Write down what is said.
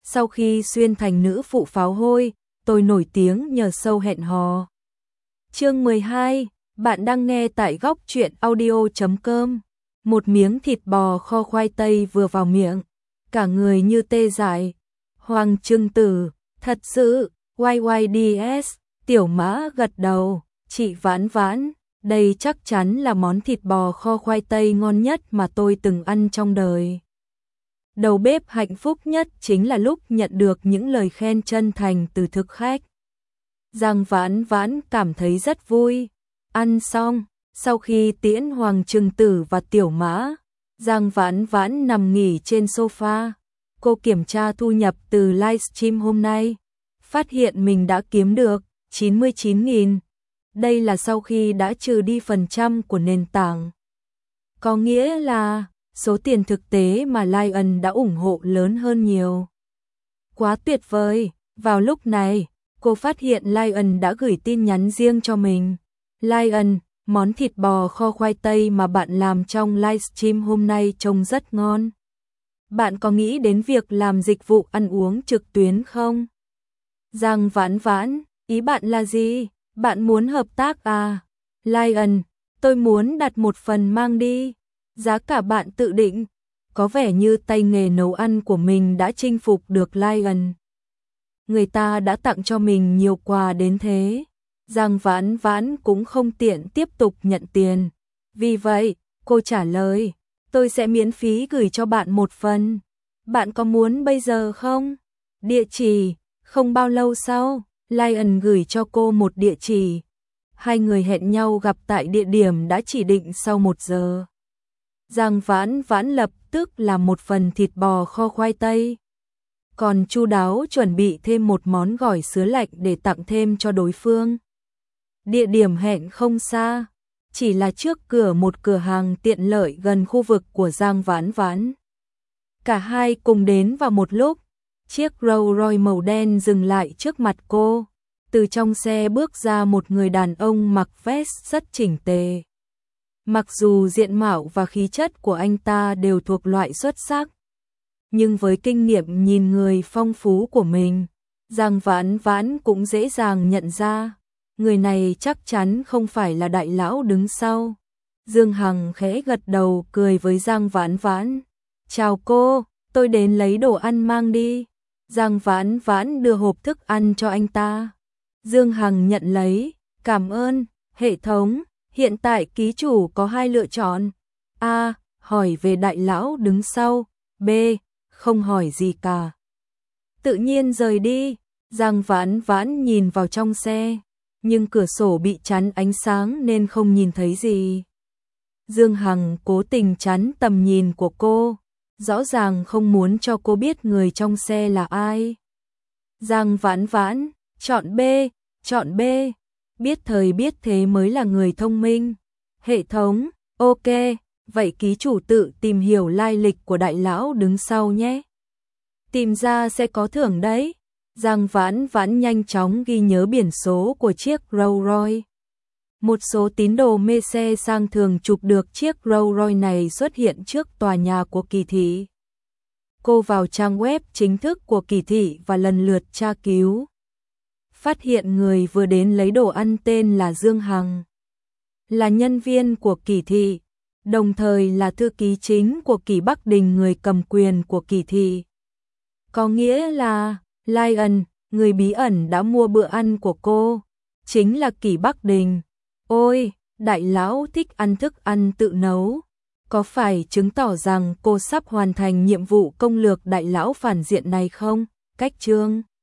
sau khi xuyên thành nữ phụ pháo hôi, tôi nổi tiếng nhờ show hẹn hò. Chương 12, bạn đang nghe tại góc truyện audio.com. Một miếng thịt bò kho khoai tây vừa vào miệng, cả người như tê dại. Hoàng Trưng Tử, thật sự, YYDS, Tiểu Mã gật đầu, chị Vãn Vãn, đây chắc chắn là món thịt bò kho khoai tây ngon nhất mà tôi từng ăn trong đời. Đầu bếp hạnh phúc nhất chính là lúc nhận được những lời khen chân thành từ thực khách. Giang Vãn Vãn cảm thấy rất vui. Ăn xong, sau khi tiễn Hoàng Trừng Tử và Tiểu Mã, Giang Vãn Vãn nằm nghỉ trên sofa. Cô kiểm tra thu nhập từ livestream hôm nay, phát hiện mình đã kiếm được 99.000. Đây là sau khi đã trừ đi phần trăm của nền tảng. Có nghĩa là số tiền thực tế mà Lion đã ủng hộ lớn hơn nhiều. Quá tuyệt vời, vào lúc này, cô phát hiện Lion đã gửi tin nhắn riêng cho mình. Lion, món thịt bò kho khoai tây mà bạn làm trong livestream hôm nay trông rất ngon. Bạn có nghĩ đến việc làm dịch vụ ăn uống trực tuyến không? Giang Vãn Vãn, ý bạn là gì? Bạn muốn hợp tác à? Lion, tôi muốn đặt một phần mang đi. Giá cả bạn tự định. Có vẻ như tay nghề nấu ăn của mình đã chinh phục được Lion. Người ta đã tặng cho mình nhiều quà đến thế. Giang Vãn Vãn cũng không tiện tiếp tục nhận tiền. Vì vậy, cô trả lời, tôi sẽ miễn phí gửi cho bạn một phần. Bạn có muốn bây giờ không? Địa chỉ, không bao lâu sau, Lion gửi cho cô một địa chỉ. Hai người hẹn nhau gặp tại địa điểm đã chỉ định sau 1 giờ. Giang Vãn Vãn lập tức làm một phần thịt bò kho khoai tây. Còn chu đáo chuẩn bị thêm một món gỏi sứa lạnh để tặng thêm cho đối phương. Địa điểm hẹn không xa, chỉ là trước cửa một cửa hàng tiện lợi gần khu vực của Giang Vãn Vãn. Cả hai cùng đến vào một lúc, chiếc Rolls Royce màu đen dừng lại trước mặt cô. Từ trong xe bước ra một người đàn ông mặc vest rất chỉnh tề. Mặc dù diện mạo và khí chất của anh ta đều thuộc loại xuất sắc, nhưng với kinh nghiệm nhìn người phong phú của mình, Giang Vãn Vãn cũng dễ dàng nhận ra, người này chắc chắn không phải là đại lão đứng sau. Dương Hằng khẽ gật đầu cười với Giang Vãn Vãn. Chào cô, tôi đến lấy đồ ăn mang đi. Giang Vãn Vãn đưa hộp thức ăn cho anh ta. Dương Hằng nhận lấy, cảm ơn. Hệ thống, hiện tại ký chủ có 2 lựa chọn. A. Hỏi về đại lão đứng sau. B. Không hỏi gì cả. Tự nhiên rời đi. Giang Vãn Vãn nhìn vào trong xe, nhưng cửa sổ bị chắn ánh sáng nên không nhìn thấy gì. Dương Hằng cố tình chắn tầm nhìn của cô, rõ ràng không muốn cho cô biết người trong xe là ai. Giang Vãn Vãn, chọn B, chọn B. Biết thời biết thế mới là người thông minh. Hệ thống, ok, vậy ký chủ tự tìm hiểu lai lịch của đại lão đứng sau nhé. Tìm ra sẽ có thưởng đấy. Giang Vãn Vãn nhanh chóng ghi nhớ biển số của chiếc Rolls Royce. Một số tín đồ mê xe sang thường chụp được chiếc Rolls Royce này xuất hiện trước tòa nhà của Kỳ thị. Cô vào trang web chính thức của Kỳ thị và lần lượt tra cứu. Phát hiện người vừa đến lấy đồ ăn tên là Dương Hằng, là nhân viên của Kỳ thị, đồng thời là thư ký chính của Kỳ Bắc Đình, người cầm quyền của Kỳ thị. Có nghĩa là Lion, người bí ẩn đã mua bữa ăn của cô, chính là Kỳ Bắc Đình. Ôi, đại lão thích ăn thức ăn tự nấu. Có phải chứng tỏ rằng cô sắp hoàn thành nhiệm vụ công lược đại lão phản diện này không? Cách chương